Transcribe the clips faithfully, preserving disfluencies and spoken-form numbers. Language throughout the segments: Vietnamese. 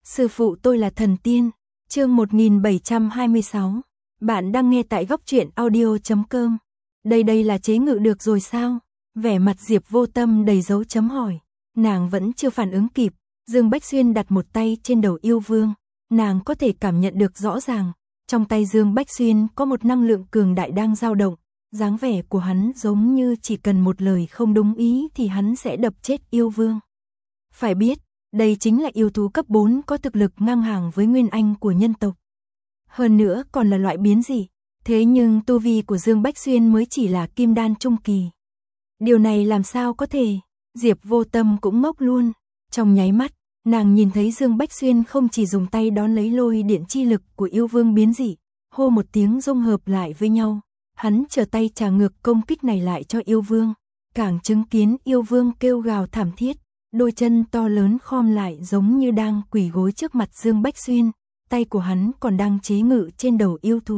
Sư phụ tôi là thần tiên. Chương một nghìn bảy trăm hai mươi sáu. Bạn đang nghe tại góc truyện audio chấm com. Đây đây là chế ngự được rồi sao? Vẻ mặt Diệp Vô Tâm đầy dấu chấm hỏi. Nàng vẫn chưa phản ứng kịp. Dương Bách Xuyên đặt một tay trên đầu yêu vương. Nàng có thể cảm nhận được rõ ràng. Trong tay Dương Bách Xuyên có một năng lượng cường đại đang dao động. Dáng vẻ của hắn giống như chỉ cần một lời không đúng ý thì hắn sẽ đập chết yêu vương. Phải biết, đây chính là yêu thú cấp bốn có thực lực ngang hàng với nguyên anh của nhân tộc. Hơn nữa còn là loại biến dị. Thế nhưng tu vi của Dương Bách Xuyên mới chỉ là kim đan trung kỳ. Điều này làm sao có thể? Diệp Vô Tâm cũng ngốc luôn. Trong nháy mắt, nàng nhìn thấy Dương Bách Xuyên không chỉ dùng tay đón lấy lôi điện chi lực của yêu vương biến dị, hô một tiếng dung hợp lại với nhau. Hắn trở tay trả ngược công kích này lại cho yêu vương. Càng chứng kiến yêu vương kêu gào thảm thiết. Đôi chân to lớn khom lại giống như đang quỳ gối trước mặt Dương Bách Xuyên, tay của hắn còn đang chế ngự trên đầu yêu thú.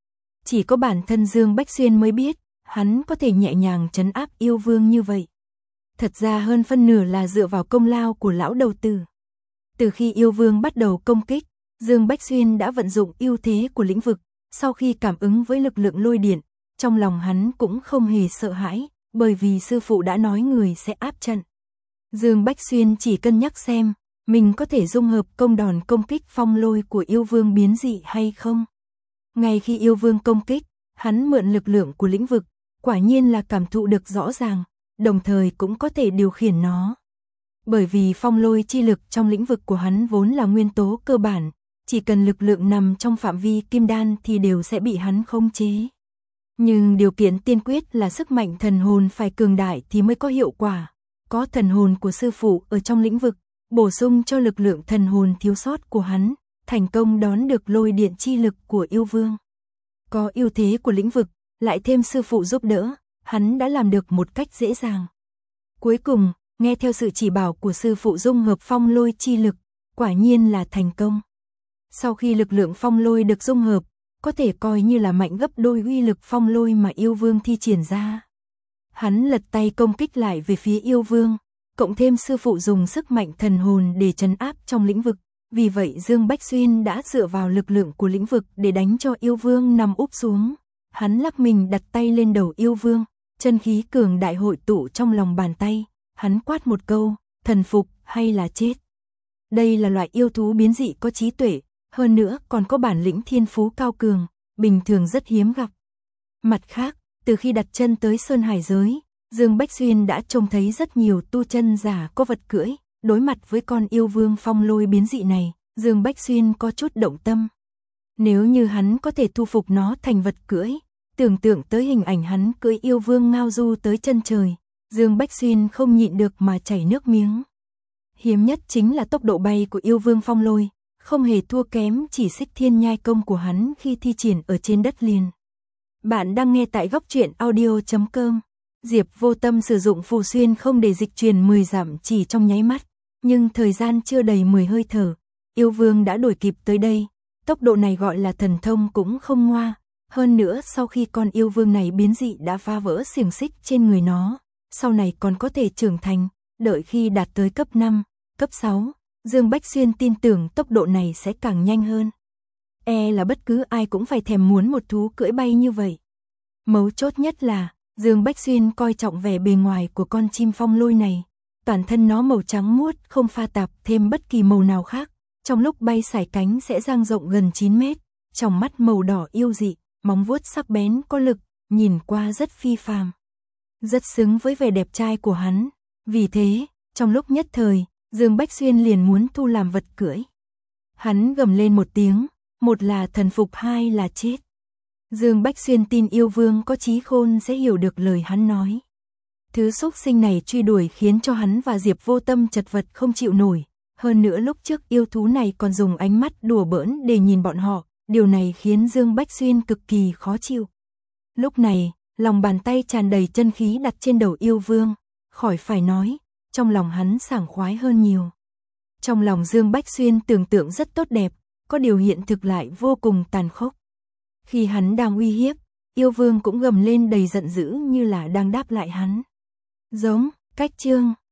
Chỉ có bản thân Dương Bách Xuyên mới biết, hắn có thể nhẹ nhàng trấn áp yêu vương như vậy. Thật ra hơn phân nửa là dựa vào công lao của lão đầu tử. Từ khi yêu vương bắt đầu công kích, Dương Bách Xuyên đã vận dụng ưu thế của lĩnh vực, sau khi cảm ứng với lực lượng lôi điện, trong lòng hắn cũng không hề sợ hãi, bởi vì sư phụ đã nói người sẽ áp trận. Dương Bách Xuyên chỉ cân nhắc xem, mình có thể dung hợp công đòn công kích phong lôi của yêu vương biến dị hay không. Ngay khi yêu vương công kích, hắn mượn lực lượng của lĩnh vực, quả nhiên là cảm thụ được rõ ràng, đồng thời cũng có thể điều khiển nó. Bởi vì phong lôi chi lực trong lĩnh vực của hắn vốn là nguyên tố cơ bản, chỉ cần lực lượng nằm trong phạm vi kim đan thì đều sẽ bị hắn khống chế. Nhưng điều kiện tiên quyết là sức mạnh thần hồn phải cường đại thì mới có hiệu quả. Có thần hồn của sư phụ ở trong lĩnh vực, bổ sung cho lực lượng thần hồn thiếu sót của hắn, thành công đón được lôi điện chi lực của yêu vương. Có ưu thế của lĩnh vực, lại thêm sư phụ giúp đỡ, hắn đã làm được một cách dễ dàng. Cuối cùng, nghe theo sự chỉ bảo của sư phụ dung hợp phong lôi chi lực, quả nhiên là thành công. Sau khi lực lượng phong lôi được dung hợp, có thể coi như là mạnh gấp đôi uy lực phong lôi mà yêu vương thi triển ra. Hắn lật tay công kích lại về phía yêu vương, cộng thêm sư phụ dùng sức mạnh thần hồn để trấn áp trong lĩnh vực, vì vậy Dương Bách Xuyên đã dựa vào lực lượng của lĩnh vực để đánh cho yêu vương nằm úp xuống. Hắn lắc mình đặt tay lên đầu yêu vương, chân khí cường đại hội tụ trong lòng bàn tay, hắn quát một câu, thần phục hay là chết. Đây là loại yêu thú biến dị có trí tuệ, hơn nữa còn có bản lĩnh thiên phú cao cường, bình thường rất hiếm gặp. Mặt khác, từ khi đặt chân tới Sơn Hải giới, Dương Bách Xuyên đã trông thấy rất nhiều tu chân giả có vật cưỡi, đối mặt với con yêu vương phong lôi biến dị này, Dương Bách Xuyên có chút động tâm. Nếu như hắn có thể thu phục nó thành vật cưỡi, tưởng tượng tới hình ảnh hắn cưỡi yêu vương ngao du tới chân trời, Dương Bách Xuyên không nhịn được mà chảy nước miếng. Hiếm nhất chính là tốc độ bay của yêu vương phong lôi, không hề thua kém chỉ xích thiên nhai công của hắn khi thi triển ở trên đất liền. Bạn đang nghe tại góc truyện audio chấm com. Diệp Vô Tâm sử dụng phù xuyên không để dịch truyền mười dặm chỉ trong nháy mắt, nhưng thời gian chưa đầy mười hơi thở, yêu vương đã đuổi kịp tới đây. Tốc độ này gọi là thần thông cũng không ngoa. Hơn nữa sau khi con yêu vương này biến dị đã phá vỡ xiềng xích trên người nó, sau này còn có thể trưởng thành, đợi khi đạt tới cấp năm, cấp sáu, Dương Bách Xuyên tin tưởng tốc độ này sẽ càng nhanh hơn. E là bất cứ ai cũng phải thèm muốn một thú cưỡi bay như vậy. Mấu chốt nhất là, Dương Bách Xuyên coi trọng vẻ bề ngoài của con chim phong lôi này. Toàn thân nó màu trắng muốt không pha tạp thêm bất kỳ màu nào khác. Trong lúc bay sải cánh sẽ dang rộng gần chín mét. Trong mắt màu đỏ yêu dị, móng vuốt sắc bén có lực, nhìn qua rất phi phàm. Rất xứng với vẻ đẹp trai của hắn. Vì thế, trong lúc nhất thời, Dương Bách Xuyên liền muốn thu làm vật cưỡi. Hắn gầm lên một tiếng, một là thần phục hai là chết. Dương Bách Xuyên tin yêu vương có trí khôn sẽ hiểu được lời hắn nói. Thứ xúc sinh này truy đuổi khiến cho hắn và Diệp Vô Tâm chật vật không chịu nổi. Hơn nữa lúc trước yêu thú này còn dùng ánh mắt đùa bỡn để nhìn bọn họ, điều này khiến Dương Bách Xuyên cực kỳ khó chịu. Lúc này, lòng bàn tay tràn đầy chân khí đặt trên đầu yêu vương, khỏi phải nói, trong lòng hắn sảng khoái hơn nhiều. Trong lòng Dương Bách Xuyên tưởng tượng rất tốt đẹp, có điều hiện thực lại vô cùng tàn khốc. Khi hắn đang uy hiếp, yêu vương cũng gầm lên đầy giận dữ như là đang đáp lại hắn. Giống, cách chương.